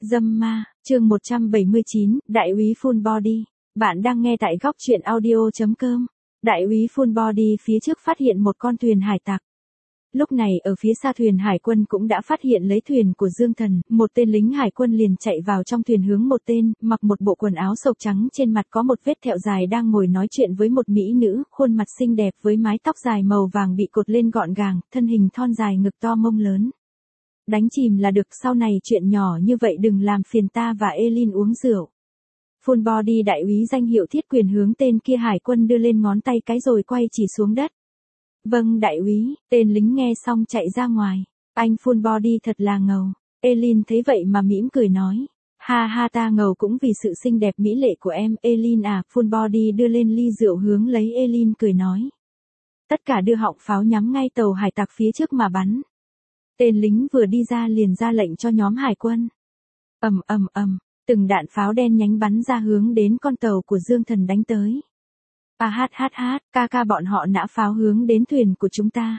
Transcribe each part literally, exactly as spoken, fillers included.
Dâm ma, chương một trăm bảy mươi chín, Đại úy Full Body. Bạn đang nghe tại góc truyện audio chấm com. Đại úy Full Body phía trước phát hiện một con thuyền hải tặc. Lúc này ở phía xa thuyền hải quân cũng đã phát hiện lấy thuyền của Dương Thần, một tên lính hải quân liền chạy vào trong thuyền hướng một tên, mặc một bộ quần áo sộc trắng trên mặt có một vết thẹo dài đang ngồi nói chuyện với một mỹ nữ, khuôn mặt xinh đẹp với mái tóc dài màu vàng bị cột lên gọn gàng, thân hình thon dài ngực to mông lớn. Đánh chìm là được, sau này chuyện nhỏ như vậy đừng làm phiền ta và Elin uống rượu. Full Body đại úy danh hiệu thiết quyền hướng tên kia hải quân đưa lên ngón tay cái rồi quay chỉ xuống đất. Vâng đại úy, tên lính nghe xong chạy ra ngoài. Anh Full Body thật là ngầu. Elin thấy vậy mà mỉm cười nói. Ha ha ta ngầu cũng vì sự xinh đẹp mỹ lệ của em. Elin à, Full Body đưa lên ly rượu hướng lấy Elin cười nói. Tất cả đưa họng pháo nhắm ngay tàu hải tặc phía trước mà bắn. Tên lính vừa đi ra liền ra lệnh cho nhóm hải quân. Ầm ầm ầm, từng đạn pháo đen nhánh bắn ra hướng đến con tàu của Dương Thần đánh tới. A hát hát hát, ca ca bọn họ nã pháo hướng đến thuyền của chúng ta.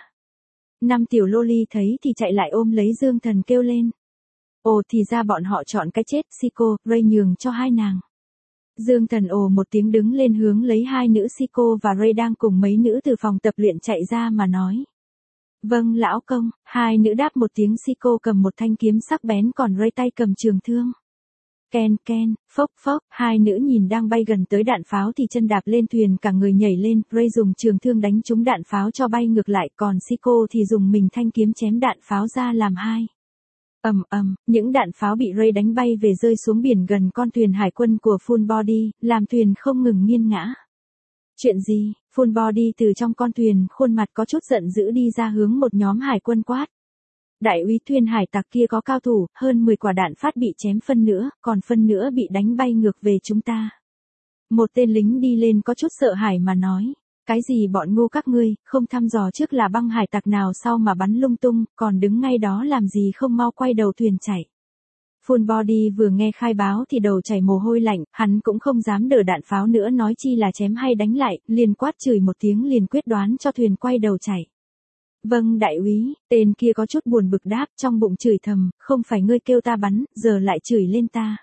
Năm tiểu loli thấy thì chạy lại ôm lấy Dương Thần kêu lên. Ồ thì ra bọn họ chọn cái chết, Siko, Ray nhường cho hai nàng. Dương Thần ồ một tiếng đứng lên hướng lấy hai nữ Siko và Ray đang cùng mấy nữ từ phòng tập luyện chạy ra mà nói. Vâng lão công, hai nữ đáp một tiếng. Siko cầm một thanh kiếm sắc bén còn Ray tay cầm trường thương. Ken ken, phốc phốc, hai nữ nhìn đang bay gần tới đạn pháo thì chân đạp lên thuyền cả người nhảy lên, Ray dùng trường thương đánh trúng đạn pháo cho bay ngược lại, còn Siko thì dùng mình thanh kiếm chém đạn pháo ra làm hai. Ầm ầm, những đạn pháo bị Ray đánh bay về rơi xuống biển gần con thuyền hải quân của Full Body, làm thuyền không ngừng nghiêng ngã. Chuyện gì? Full Body từ trong con thuyền, khuôn mặt có chút giận dữ đi ra hướng một nhóm hải quân quát. Đại úy, thuyền hải tặc kia có cao thủ, hơn mười quả đạn phát bị chém phân nữa, còn phân nữa bị đánh bay ngược về chúng ta. Một tên lính đi lên có chút sợ hãi mà nói. Cái gì bọn ngu các ngươi, không thăm dò trước là băng hải tặc nào sau mà bắn lung tung, còn đứng ngay đó làm gì không mau quay đầu thuyền chạy. Full Body vừa nghe khai báo thì đầu chảy mồ hôi lạnh, hắn cũng không dám đỡ đạn pháo nữa nói chi là chém hay đánh lại, liền quát chửi một tiếng liền quyết đoán cho thuyền quay đầu chạy. Vâng đại úy, tên kia có chút buồn bực đáp trong bụng chửi thầm, không phải ngươi kêu ta bắn, giờ lại chửi lên ta.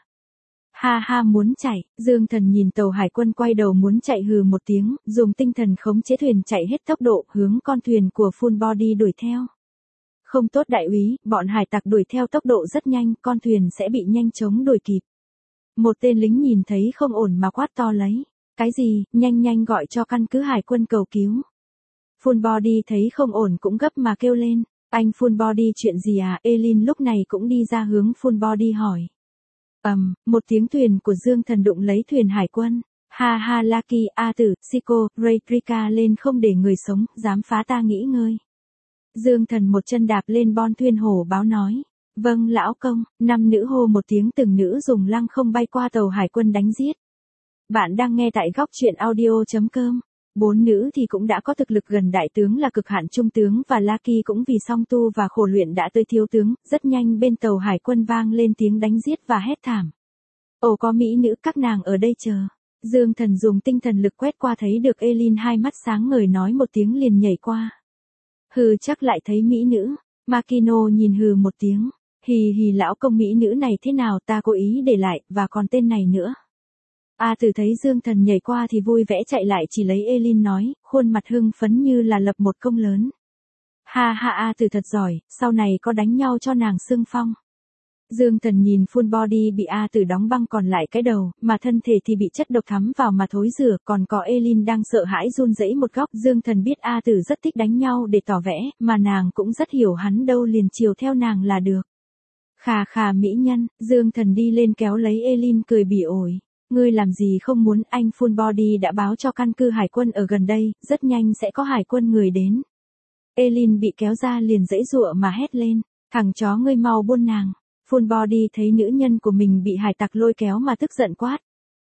Ha ha muốn chạy, Dương Thần nhìn tàu hải quân quay đầu muốn chạy hừ một tiếng, dùng tinh thần khống chế thuyền chạy hết tốc độ hướng con thuyền của Full Body đuổi theo. Không tốt đại úy, bọn hải tặc đuổi theo tốc độ rất nhanh, con thuyền sẽ bị nhanh chóng đuổi kịp. Một tên lính nhìn thấy không ổn mà quát to lấy. Cái gì, nhanh nhanh gọi cho căn cứ hải quân cầu cứu. Full Body thấy không ổn cũng gấp mà kêu lên. Anh Full Body chuyện gì à? Elin lúc này cũng đi ra hướng Full Body hỏi. Ầm, um, một tiếng thuyền của Dương Thần đụng lấy thuyền hải quân. Ha ha Lucky, A Tử, Siko, Ray, Rika lên không để người sống, dám phá ta nghỉ ngơi. Dương Thần một chân đạp lên bon thuyền hổ báo nói. Vâng lão công, năm nữ hô một tiếng từng nữ dùng lăng không bay qua tàu hải quân đánh giết. Bạn đang nghe tại góc truyện audio chấm com. Bốn nữ thì cũng đã có thực lực gần đại tướng là cực hạn trung tướng và Lucky cũng vì song tu và khổ luyện đã tới thiếu tướng, rất nhanh bên tàu hải quân vang lên tiếng đánh giết và hét thảm. Ồ có mỹ nữ các nàng ở đây chờ. Dương Thần dùng tinh thần lực quét qua thấy được Elin hai mắt sáng ngời nói một tiếng liền nhảy qua. Hừ chắc lại thấy mỹ nữ. Makino nhìn hừ một tiếng. Hì hì lão công mỹ nữ này thế nào ta cố ý để lại, và còn tên này nữa. A Tử thấy Dương Thần nhảy qua thì vui vẻ chạy lại chỉ lấy Elin nói, khuôn mặt hưng phấn như là lập một công lớn. Ha ha A Tử thật giỏi, sau này có đánh nhau cho nàng xưng phong. Dương Thần nhìn Full Body bị A Tử đóng băng còn lại cái đầu, mà thân thể thì bị chất độc thấm vào mà thối rữa, còn có Elin đang sợ hãi run rẩy một góc. Dương Thần biết A Tử rất thích đánh nhau để tỏ vẻ, mà nàng cũng rất hiểu hắn đâu liền chiều theo nàng là được. Khà khà mỹ nhân, Dương Thần đi lên kéo lấy Elin cười bỉ ổi. Ngươi làm gì không muốn, anh Full Body đã báo cho căn cứ hải quân ở gần đây, rất nhanh sẽ có hải quân người đến. Elin bị kéo ra liền giãy giụa mà hét lên, thằng chó ngươi mau buông nàng. Full Body thấy nữ nhân của mình bị hải tặc lôi kéo mà tức giận quát.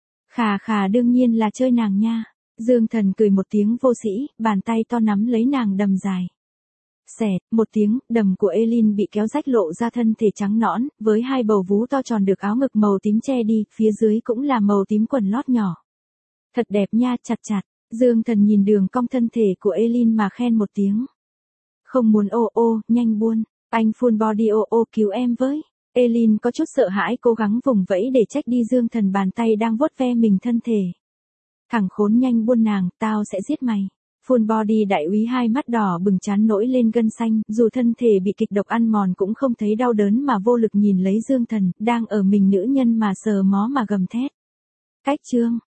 Khà khà đương nhiên là chơi nàng nha. Dương Thần cười một tiếng vô sĩ, bàn tay to nắm lấy nàng đầm dài. Xẹt, một tiếng, đầm của Elin bị kéo rách lộ ra thân thể trắng nõn, với hai bầu vú to tròn được áo ngực màu tím che đi, phía dưới cũng là màu tím quần lót nhỏ. Thật đẹp nha, chặt chặt. Dương Thần nhìn đường cong thân thể của Elin mà khen một tiếng. Không muốn ô ô, nhanh buôn. Anh Full Body ô ô cứu em với. Elin có chút sợ hãi cố gắng vùng vẫy để trách đi Dương Thần bàn tay đang vuốt ve mình thân thể. Thằng khốn nhanh buôn nàng, tao sẽ giết mày. Full body đại úy hai mắt đỏ bừng trán nổi lên gân xanh, dù thân thể bị kịch độc ăn mòn cũng không thấy đau đớn mà vô lực nhìn lấy Dương Thần, đang ở mình nữ nhân mà sờ mó mà gầm thét. Cách chương